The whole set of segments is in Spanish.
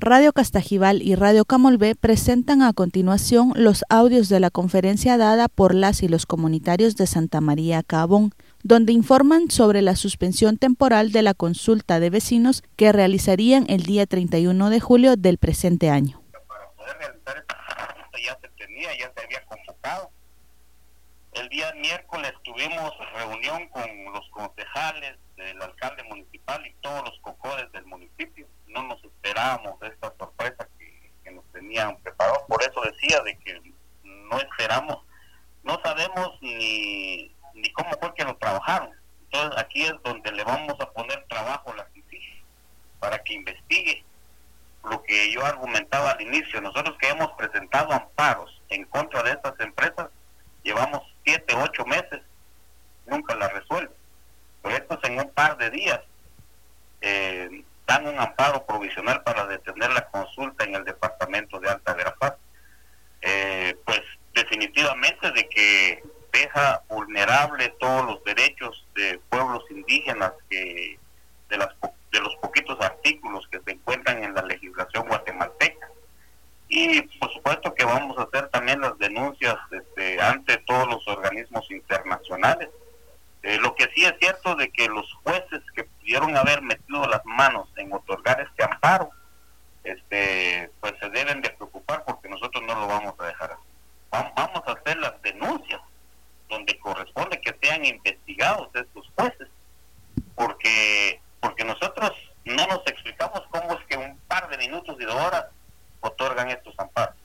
Radio Castajibal y Radio Camolvé presentan a continuación los audios de la conferencia dada por las y los comunitarios de Santa María Cabón, donde informan sobre la suspensión temporal de la consulta de vecinos que realizarían el día 31 de julio del presente año. Para poder realizar esta consulta ya se había convocado. El día miércoles tuvimos reunión con los concejales, el alcalde municipal y todos los cocores del municipio. No nos esperábamos esta sorpresa que nos tenían preparados. Por eso decía de que no esperamos, no sabemos ni cómo fue que lo trabajaron. Entonces aquí es donde le vamos a poner trabajo a la justicia para que investigue lo que yo argumentaba al inicio. Nosotros que hemos presentado amparos en contra de estas empresas, llevamos 7, 8 meses, nunca la resuelven. Pero estos en un par de días dan un amparo provisional para detener la consulta en el departamento de Alta Verapaz. Pues definitivamente de que deja vulnerable todos los derechos de pueblos indígenas de los poquitos artículos que se encuentran en la legislación guatemalteca. Y por supuesto que vamos a hacer también las denuncias ante todos los organismos internacionales. Lo que sí es cierto de que los jueces que pudieron haber metido las manos en otorgar este amparo, pues se deben de preocupar, porque nosotros no lo vamos a dejar así. Vamos a hacer las denuncias donde corresponde que sean investigados estos jueces, porque nosotros no nos explicamos cómo es que un par de minutos y de horas otorgan estos amparos.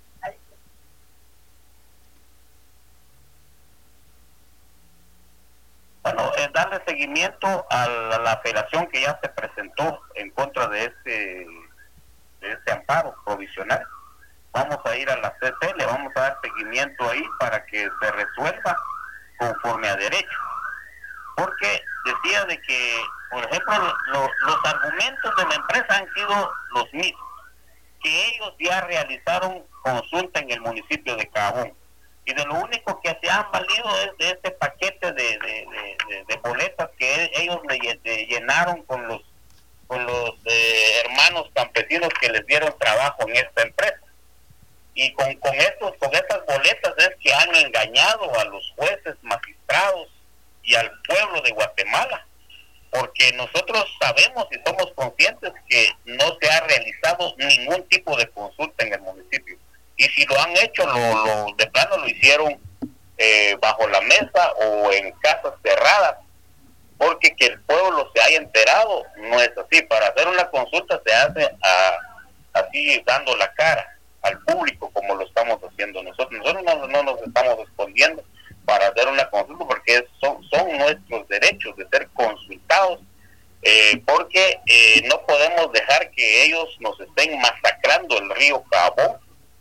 Bueno, darle seguimiento a la apelación que ya se presentó en contra de ese amparo provisional. Vamos a ir a la CC, le vamos a dar seguimiento ahí para que se resuelva conforme a derecho. Porque decía de que, por ejemplo, los argumentos de la empresa han sido los mismos, que ellos ya realizaron consulta en el municipio de Cabón, y de lo único que se han valido es de este paquete de boletas que ellos le llenaron con los hermanos campesinos que les dieron trabajo en esta empresa. Y con estas boletas es que han engañado a los jueces, magistrados y al pueblo de Guatemala, porque nosotros sabemos y somos conscientes que no se ha realizado ningún tipo de consulta en el municipio. Y si lo han hecho, de plano lo hicieron bajo la mesa o en casas cerradas, porque que el pueblo se haya enterado no es así. Para hacer una consulta se hace así, dando la cara al público, como lo estamos haciendo nosotros. Nosotros no nos estamos escondiendo para hacer una consulta, porque son nuestros derechos de ser consultados, porque no podemos dejar que ellos nos estén masacrando el río Cabón,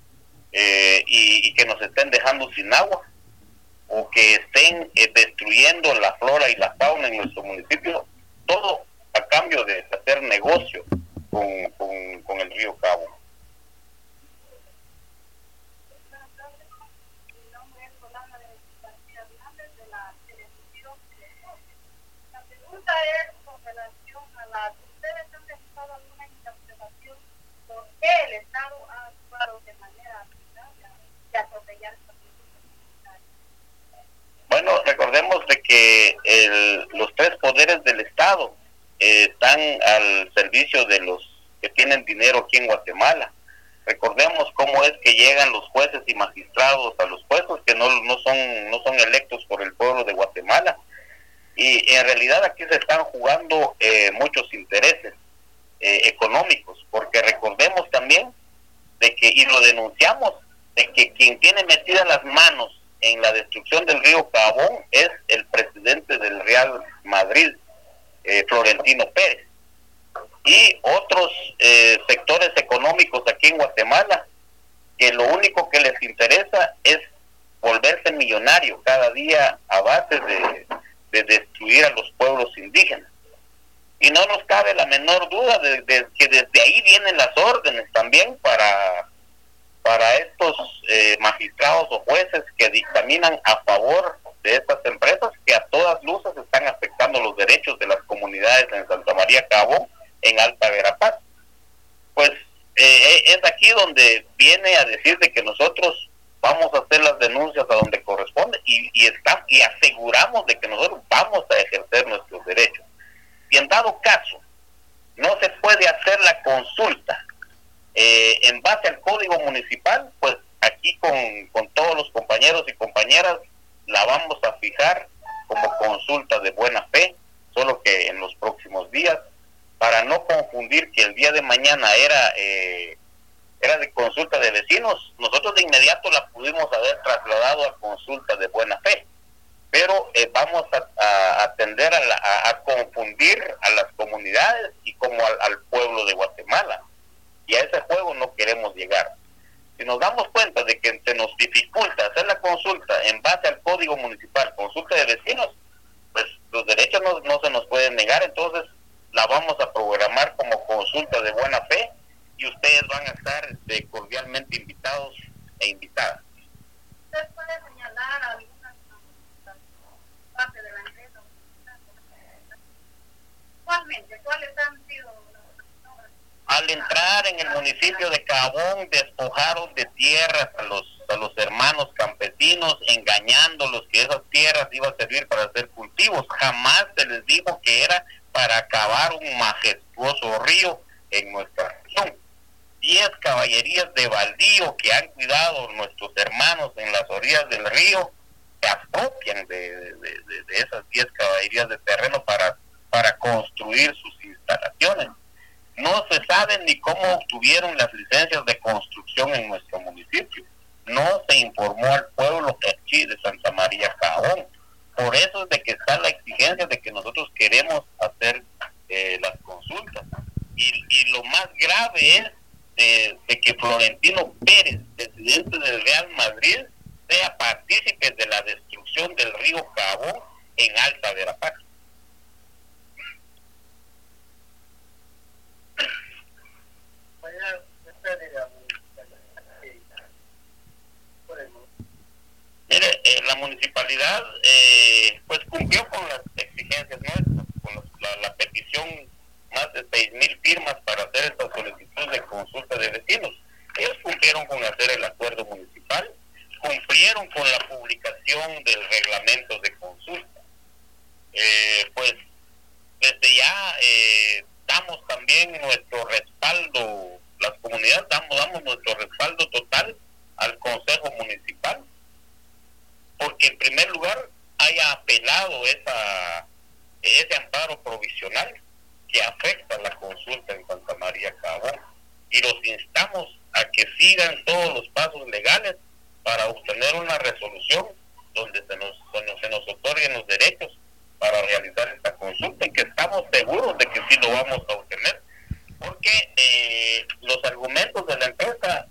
y que nos estén dejando sin agua, o que estén destruyendo la flora y la fauna en nuestro municipio, todo a cambio de hacer negocio con el río Cabón. La pregunta es con relación a ustedes han realizado alguna interpretación por qué el Estado ha actuado de manera arbitraria de atropellar esta política. Bueno, recordemos de que los tres poderes del Estado están al servicio de los que tienen dinero aquí en Guatemala. Recordemos cómo es que llegan los jueces y magistrados a los puestos que no son electos por el pueblo de Guatemala. Y en realidad aquí se están jugando muchos intereses económicos, porque recordemos también de que, y lo denunciamos, de que quien tiene metidas las manos en la destrucción del río Cabón es el presidente del Real Madrid, Florentino Pérez, y otros sectores económicos aquí en Guatemala, que lo único que les interesa es volverse millonario cada día a base de destruir a los pueblos indígenas. Y no nos cabe la menor duda de que desde ahí vienen las órdenes también para estos magistrados o jueces que dictaminan a favor de estas empresas, que a todas luces están afectando los derechos de las comunidades en Santa María Cabón, en Alta Verapaz. Pues aquí donde viene a decir de que nosotros vamos a hacer las denuncias a donde corresponde y aseguramos de que nosotros vamos a ejercer nuestros derechos. Si en dado caso no se puede hacer la consulta en base al código municipal, pues aquí con todos los compañeros y compañeras la vamos a fijar como consulta de buena fe, solo que en los próximos días, para no confundir que el día de mañana era de consulta de vecinos. Nosotros de inmediato la pudimos haber trasladado a consulta de buena fe, pero vamos a tender a confundir a las comunidades y como al pueblo de Guatemala, y a ese juego no queremos llegar. Si nos damos cuenta de que se nos dificulta hacer la consulta en base al código municipal, consulta de vecinos, pues los derechos no se nos pueden negar. Entonces la vamos a programar como consulta de buena fe y ustedes van a estar cordialmente invitados e invitadas. ¿Usted puede señalar algunas partes de la empresa? Actualmente, ¿cuáles han sido las obras? Al entrar en el municipio de Cabón, despojaron de tierras a los hermanos campesinos, engañándolos que esas tierras iban a servir para hacer cultivos. Jamás se les dijo que era para acabar un majestuoso río en nuestra región. 10 caballerías de baldío que han cuidado nuestros hermanos en las orillas del río se apropian de esas 10 caballerías de terreno para construir sus instalaciones. No se sabe ni cómo obtuvieron las licencias de construcción en nuestro municipio. No se informó al pueblo aquí de Santa María Cabón. Por eso es de que está la exigencia de que nosotros queremos hacer las consultas. Y lo más grave es de que Florentino Pérez, presidente del Real Madrid, sea partícipe de la destrucción del río Cabón en Alta Verapaz. Mire, la municipalidad pues cumplió con las exigencias nuestras, con la petición, más de 6,000 firmas para hacer esta solicitud de consulta de vecinos. Ellos cumplieron con hacer el acuerdo municipal, cumplieron con la publicación del reglamento de consulta. Pues desde ya damos también nuestro respaldo, las comunidades damos nuestro respaldo total al Consejo Municipal, porque en primer lugar haya apelado ese amparo provisional que afecta la consulta en Santa María Cabón, y los instamos a que sigan todos los pasos legales para obtener una resolución donde se nos otorguen los derechos para realizar esta consulta, y que estamos seguros de que sí lo vamos a obtener, porque los argumentos de la empresa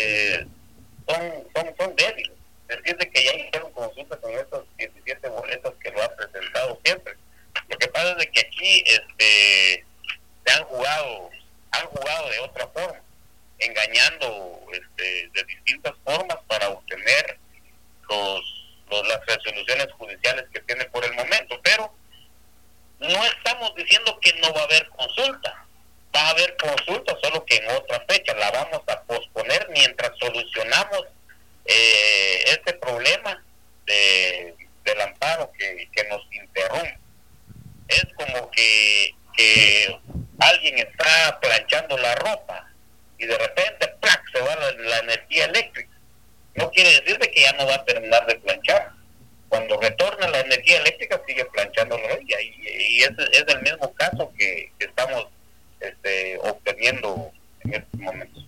son débiles. Decir de que ya hicieron consulta con estos 17 boletos que lo ha presentado siempre. Lo que pasa es de que aquí se han jugado de otra forma, engañando de distintas formas para obtener las resoluciones judiciales que tiene por el momento. Pero no estamos diciendo que no va a haber consulta. Va a haber consulta, solo que en otra fecha. La vamos a posponer mientras solucionamos este problema del amparo que nos interrumpe. Es como que alguien está planchando la ropa y de repente ¡plac!, se va la energía eléctrica. No quiere decir de que ya no va a terminar de planchar. Cuando retorna la energía eléctrica sigue planchando la ropa, y ese es el mismo caso que estamos obteniendo en estos momentos.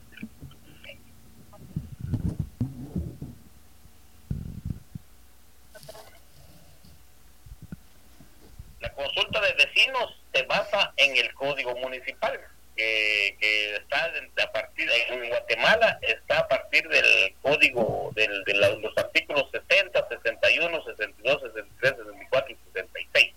La consulta de vecinos se basa en el código municipal, que está a partir, en Guatemala está a partir del código de los artículos 60, 61, 62, 63, 64 y 66,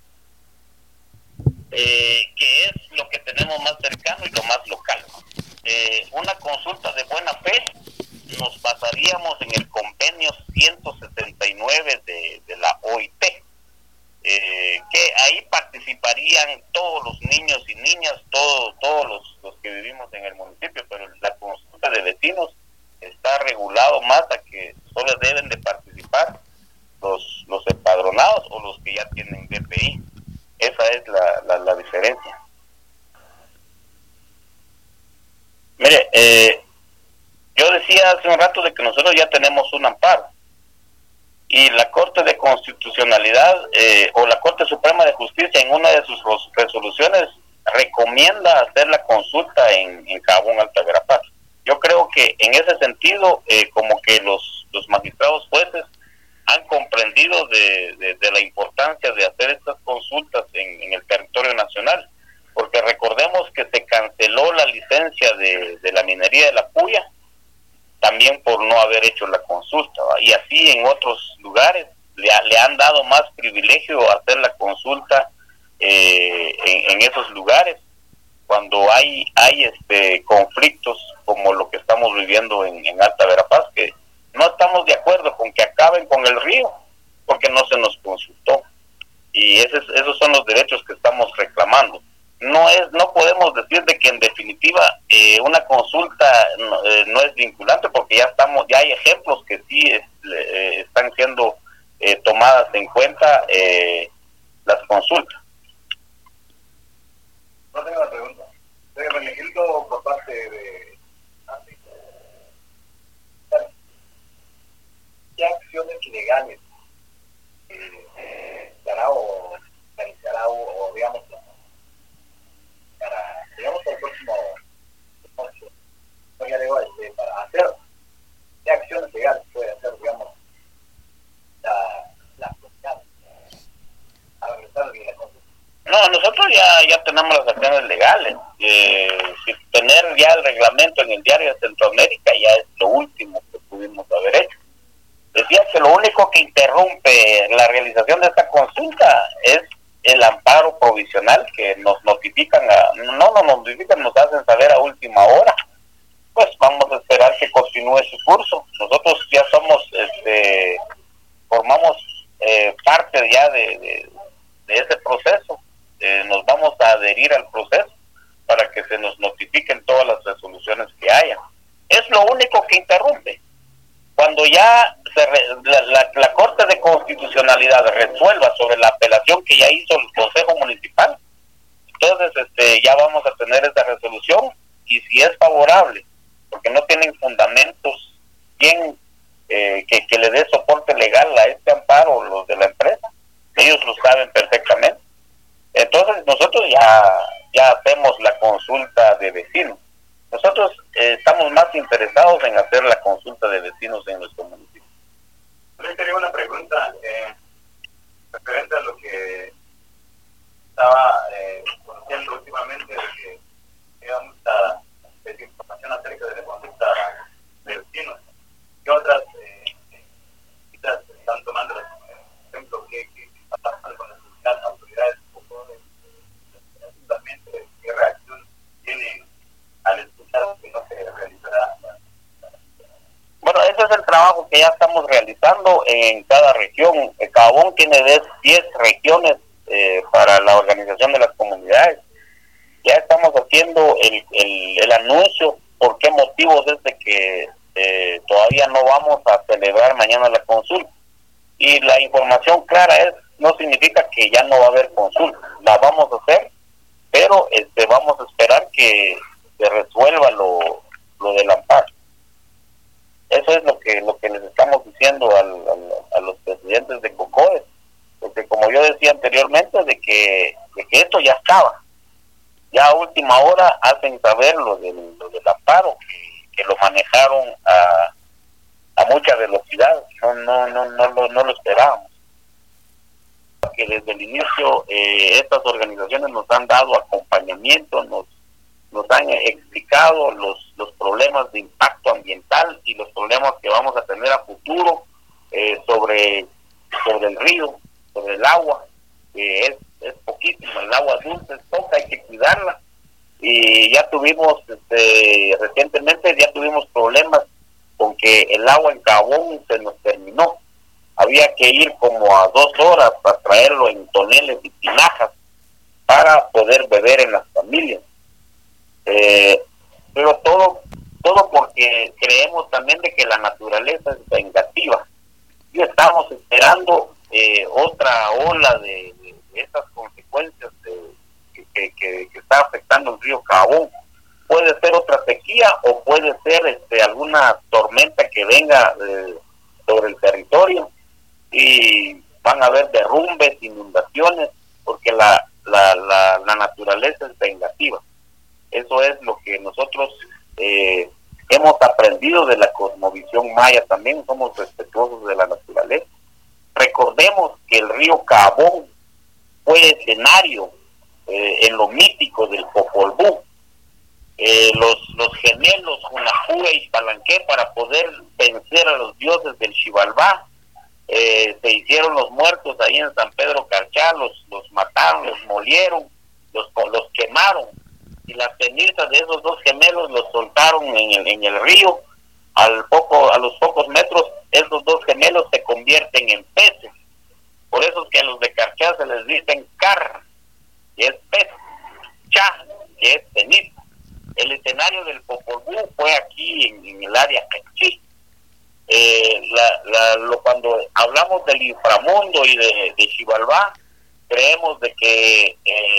que es lo que tenemos más cercano y lo más local. Una consulta de buena fe nos basaríamos en el convenio 169 de la OIT, que ahí participarían todos los niños y niñas, todos los que vivimos en el municipio, pero la consulta de vecinos está regulado más a que solo deben de participar los empadronados o los que ya tienen DPI. Esa es la diferencia. Mire, yo decía hace un rato de que nosotros ya tenemos un amparo y la Corte de Constitucionalidad o la Corte Suprema de Justicia en una de sus resoluciones recomienda hacer la consulta en Caabón, Alta Verapaz. Yo creo que en ese sentido como que los magistrados jueces han comprendido de la importancia de hacer estas consultas en el territorio nacional, porque recordemos que se canceló la licencia de la minería de la Puya también por no haber hecho la consulta, ¿va? Y así en otros lugares le han dado más privilegio hacer la consulta en esos lugares cuando hay conflictos como lo que estamos viviendo en Alta Verapaz, que no estamos de acuerdo con que acaben con el río porque no se nos consultó, y esos son los derechos que estamos reclamando. No podemos decir de que en definitiva una consulta no es vinculante, porque ya hay ejemplos que sí están siendo tomadas en cuenta las consultas. No tengo la pregunta. Benegildo, por parte de ¿qué acciones legales hará o realizará o digamos para el próximo para hacer qué acciones legales puede hacer, digamos, la sociedad a realizar la consulta? No, nosotros ya tenemos las acciones legales. Si tener ya el reglamento en el Diario de Centroamérica ya es lo último que pudimos haber hecho. Decía que lo único que interrumpe la realización de esta consulta es el amparo provisional que nos notifican, nos hacen saber a última hora. Pues vamos a esperar que continúe su curso. Nosotros ya formamos parte ya de ese proceso. Nos vamos a adherir al proceso para que se nos notifiquen todas las resoluciones que haya. Es lo único que interrumpe. Cuando ya la Corte de Constitucionalidad resuelva sobre la apelación que ya hizo el Consejo Municipal, entonces ya vamos a tener esa resolución, y si es favorable, porque no tienen fundamentos bien que le dé soporte legal a este amparo los de la empresa, ellos lo saben perfectamente. Entonces nosotros ya hacemos la consulta de vecinos. Nosotros estamos más interesados en hacer la consulta de vecinos en nuestro municipio. Yo tenía una pregunta referente a lo que estaba conociendo últimamente, de que había mucha desinformación acerca de la consulta de vecinos. ¿Qué otras medidas están tomando? Por ejemplo, ¿qué está pasando con las autoridades? ¿Qué reacción tienen al escuchar que no se realizará? Bueno, ese es el trabajo que ya estamos realizando en cada región. Caabón tiene 10 regiones para la organización de las comunidades. Ya estamos haciendo el anuncio por qué motivos es de que todavía no vamos a celebrar mañana la consulta. Y la información clara no significa que ya no va a haber consulta. La vamos a hacer, pero vamos a esperar que se resuelva lo del amparo. Eso es lo que les estamos diciendo a los presidentes de COCODE, porque como yo decía anteriormente, de que esto ya estaba, ya a última hora hacen saber lo del amparo, que lo manejaron a mucha velocidad, no lo esperábamos. Que desde el inicio estas organizaciones nos han dado acompañamiento, nos han explicado los problemas de impacto ambiental y los problemas que vamos a tener a futuro sobre el río, sobre el agua, que es poquísimo, el agua dulce es poca, hay que cuidarla, y ya tuvimos recientemente problemas con que el agua en Caabón se nos terminó. Había que ir como a 2 horas para traerlo en toneles y tinajas para poder beber en las familias. Pero todo porque porque creemos también de que la naturaleza es vengativa y estamos esperando otra ola de estas consecuencias que está afectando el río Cabón. Puede ser otra sequía o puede ser alguna tormenta que venga sobre el territorio y van a haber derrumbes, inundaciones, porque la naturaleza es vengativa. Eso es lo que nosotros hemos aprendido de la cosmovisión maya. También somos respetuosos de la naturaleza. Recordemos que el río Cabón fue escenario en lo mítico del Popol Vuh. Los gemelos Hunahue y Palanque, para poder vencer a los dioses del Xibalbá, se hicieron los muertos ahí en San Pedro Carchá, los mataron, los molieron, los quemaron, y las cenizas de esos dos gemelos los soltaron en el río. A los pocos metros, esos dos gemelos se convierten en peces. Por eso es que a los de Carchá se les dicen car, que es pez, cha, que es ceniza. El escenario del Popol Vuh fue aquí en el área Cachí. Cuando hablamos del inframundo y de Xibalbá, creemos de que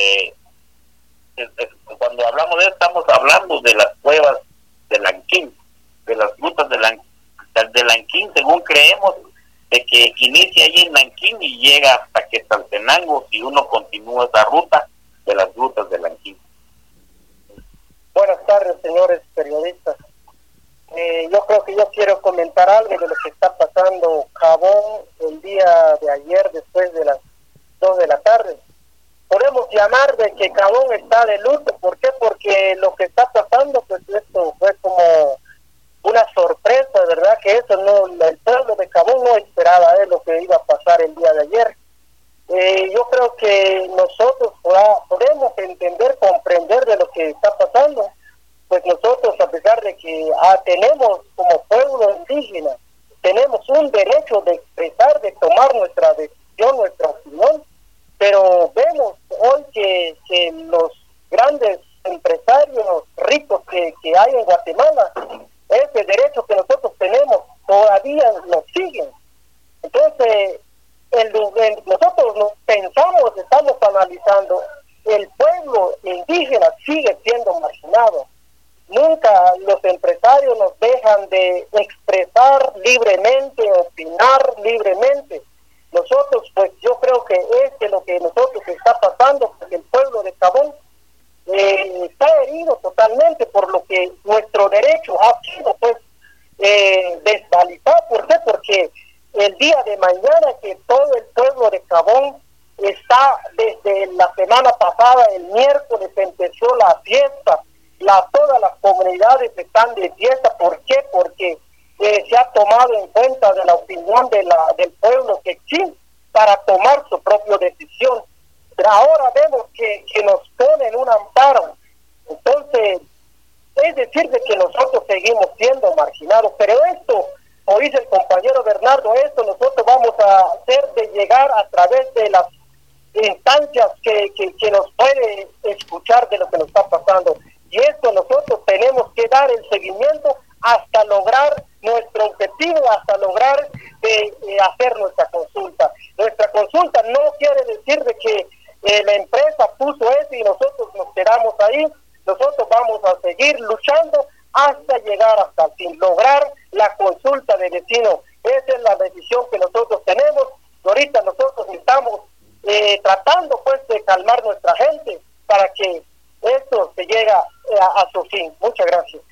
cuando hablamos de esto, estamos hablando de las cuevas de Lanquín, de las grutas de Lanquín, según creemos, de que inicia allí en Lanquín y llega hasta Quetzaltenango, y uno continúa esa ruta de las grutas de Lanquín. Buenas tardes, señores periodistas. Yo quiero comentar algo de lo que está pasando Cabón el día de ayer después de las 2 de la tarde. Podemos llamar de que Cabón está de luto. ¿Por qué? Porque lo que está pasando, pues esto fue como una sorpresa, ¿verdad? Que eso no, el pueblo de Cabón no esperaba lo que iba a pasar el día de ayer. Yo creo que nosotros podemos entender, comprender de lo que está pasando. Pues nosotros, a pesar de que tenemos como pueblo indígena, tenemos un derecho de expresar, de tomar nuestra decisión, nuestra opinión, pero vemos hoy que los grandes empresarios ricos que hay en Guatemala, ese derecho que nosotros tenemos, todavía nos siguen. Entonces, nosotros pensamos, estamos analizando, el pueblo indígena sigue siendo marginado. Nunca los empresarios nos dejan de expresar libremente, opinar libremente. Nosotros, pues yo creo que es lo que nosotros está pasando, porque el pueblo de Cabón está herido totalmente por lo que nuestro derecho ha sido pues desvalidado. ¿Por qué? Porque el día de mañana que todo el pueblo de Cabón está, desde la semana pasada, el miércoles empezó la fiesta, todas las comunidades están de fiesta. ¿Por qué? Porque se ha tomado en cuenta de la opinión del pueblo quechí para tomar su propia decisión. Pero ahora vemos que nos ponen un amparo. Entonces, es decir, de que nosotros seguimos siendo marginados. Pero esto, como dice el compañero Bernardo, esto nosotros vamos a hacer de llegar a través de las instancias que nos puede escuchar de lo que nos está pasando. Y esto nosotros tenemos que dar el seguimiento hasta lograr nuestro objetivo, hasta lograr hacer nuestra consulta. Nuestra consulta no quiere decir de que la empresa puso eso y nosotros nos quedamos ahí. Nosotros vamos a seguir luchando hasta llegar hasta el fin, lograr la consulta de vecinos. Esa es la decisión que nosotros tenemos. Ahorita nosotros estamos tratando pues de calmar nuestra gente para que esto se llegue a su fin. Muchas gracias.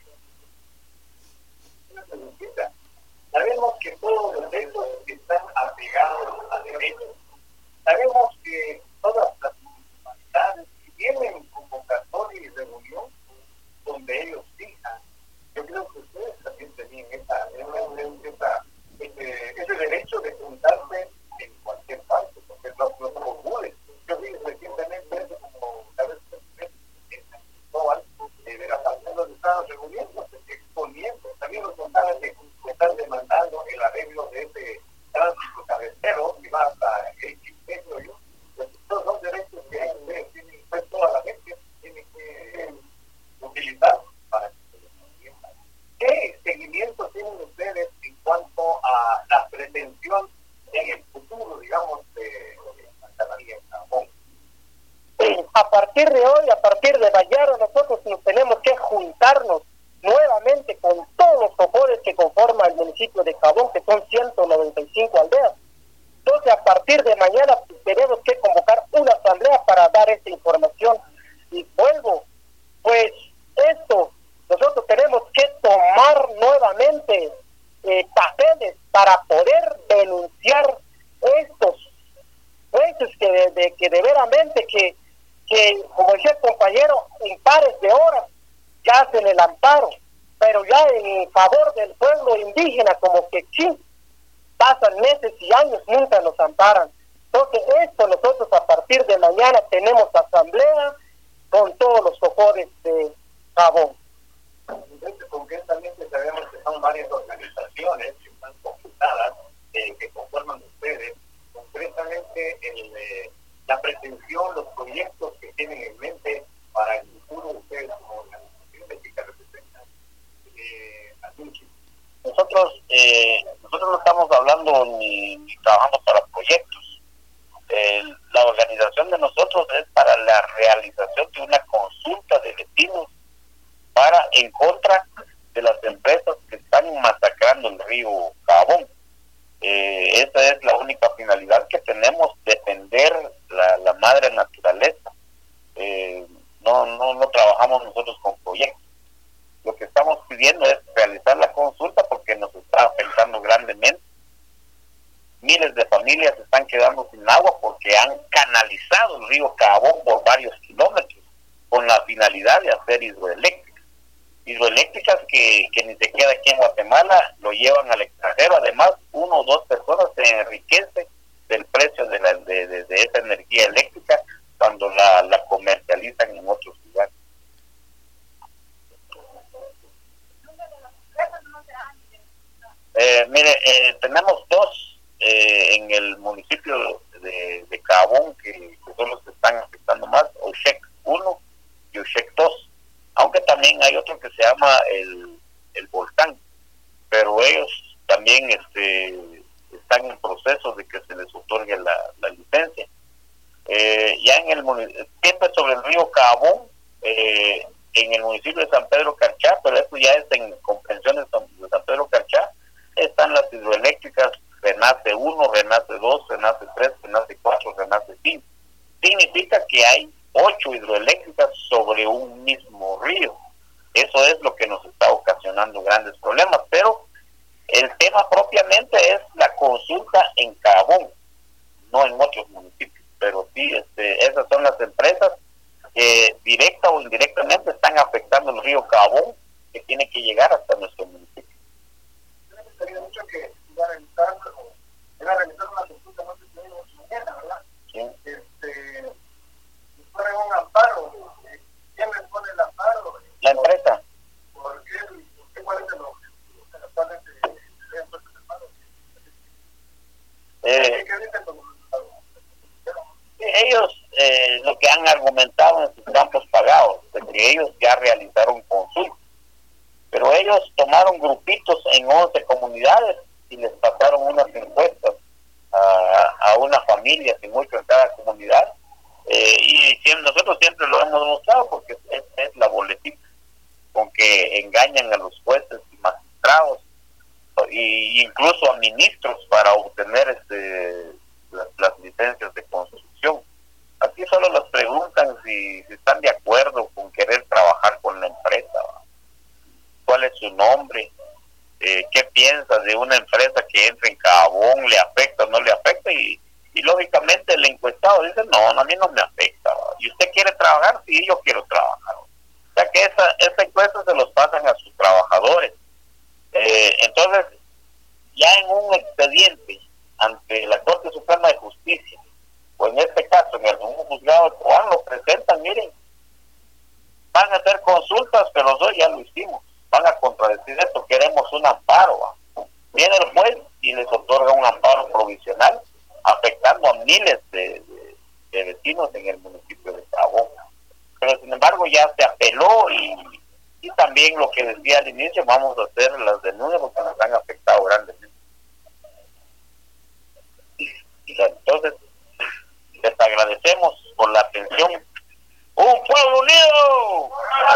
Sabemos que todos los derechos están apegados a derechos. Sabemos que todas las municipalidades tienen convocatoria y reunión donde ellos fijan. Yo creo que ustedes también tenían ese derecho de juntarse en cualquier parte, porque los comunes. Yo vi recientemente eso como a veces de la parte de los estados reuniéndose, exponiendo. También nos contaban que están demandando el arreglo de ese tránsito cabecero que va hasta el Quintero. Todos son derechos que tienen, pues, toda la gente tiene que utilizar para que nuevamente con todos los socores que conforman el municipio de Cabón, que son 195 aldeas. Entonces, a partir de mañana tenemos que convocar una asamblea para dar esta información. Y vuelvo, pues esto, nosotros tenemos que tomar nuevamente papeles para poder denunciar estos jueces que de veramente que como decía el compañero, en pares de horas ya hacen el amparo, pero ya en favor del pueblo indígena como que sí, pasan meses y años, nunca nos amparan. Entonces esto nosotros a partir de mañana tenemos asamblea con todos los socores de Cabón. Concretamente sabemos que son varias organizaciones que están consultadas, que conforman ustedes, concretamente la pretensión, los proyectos que tienen en mente para el futuro de ustedes como organizaciones que representan a Tunchi. Nosotros no estamos hablando ni trabajando para proyectos. La organización de nosotros es para la realización de una consulta de vecinos en contra de las empresas que están masacrando el río Cabón. Esa es la única finalidad que tenemos, defender la madre naturaleza. No trabajamos nosotros con proyectos. Lo que estamos pidiendo es realizar la consulta porque nos está afectando grandemente. Miles de familias se están quedando sin agua porque han canalizado el río Cabón por varios kilómetros con la finalidad de hacer hidroeléctricas que ni se queda aquí en Guatemala, lo llevan al extranjero. Además, 1 o 2 personas se enriquecen del precio de esa energía eléctrica cuando la comercializan en otros lugares. Tenemos 2 en el municipio de Cabón que son los que están afectando más, Oshek 1 y Oshek 2, aunque también hay otro que se llama el Volcán, pero ellos también están en proceso de que se les otorgue la licencia. Ya siempre sobre el río Cabón, en el municipio de San Pedro Carchá, pero esto ya es en comprensiones de San Pedro Carchá, están las hidroeléctricas Renace 1, Renace 2, Renace 3, Renace 4, Renace 5. Significa que hay 8 hidroeléctricas sobre un mismo río. Eso es lo que nos está ocasionando grandes problemas, pero el tema propiamente es la consulta en Cabón, no en otros municipios, pero sí, esas son las empresas que directa o indirectamente están afectando el río Cabón, que tiene que llegar hasta nuestro municipio. Me gustaría mucho que iba a realizar una consulta más mañana, ¿verdad? Sí. Ponen un amparo. ¿Quién les pone el amparo? La empresa. ¿Por qué? ¿Cuál es el objetivo? Actualmente el amparo. ¿Qué dicen los resultados? Ellos lo que han argumentado en sus campos pagados, de que ellos ya realizaron consultas, pero ellos tomaron grupitos en 11 comunidades y les pasaron unas encuestas a una familia, sin mucho en cada comunidad, y nosotros siempre lo hemos mostrado porque es la boletita con que engañan a los jueces y magistrados e incluso a ministros para obtener las licencias de construcción. Aquí solo les preguntan si están de acuerdo con querer trabajar con la empresa, cuál es su nombre, qué piensa de una empresa que entra en Cabón, le afecta o no le afecta, y lógicamente el encuestado dice, no, a mí no me afecta. ¿Y usted quiere trabajar? Sí, yo quiero trabajar. O sea que esa encuesta se los pasan a sus trabajadores. Entonces, ya en un expediente ante la Corte Suprema de Justicia, o en este caso en un juzgado de Cobán, lo presentan, miren, van a hacer consultas, pero nosotros ya lo hicimos, van a contradecir esto, queremos un amparo. Viene el juez y les otorga un amparo provisional, afectando a miles de vecinos en el municipio de Cabón. Pero sin embargo ya se apeló y también lo que decía al inicio, vamos a hacer las denuncias porque nos han afectado grandemente. Entonces, les agradecemos por la atención. ¡Un pueblo unido!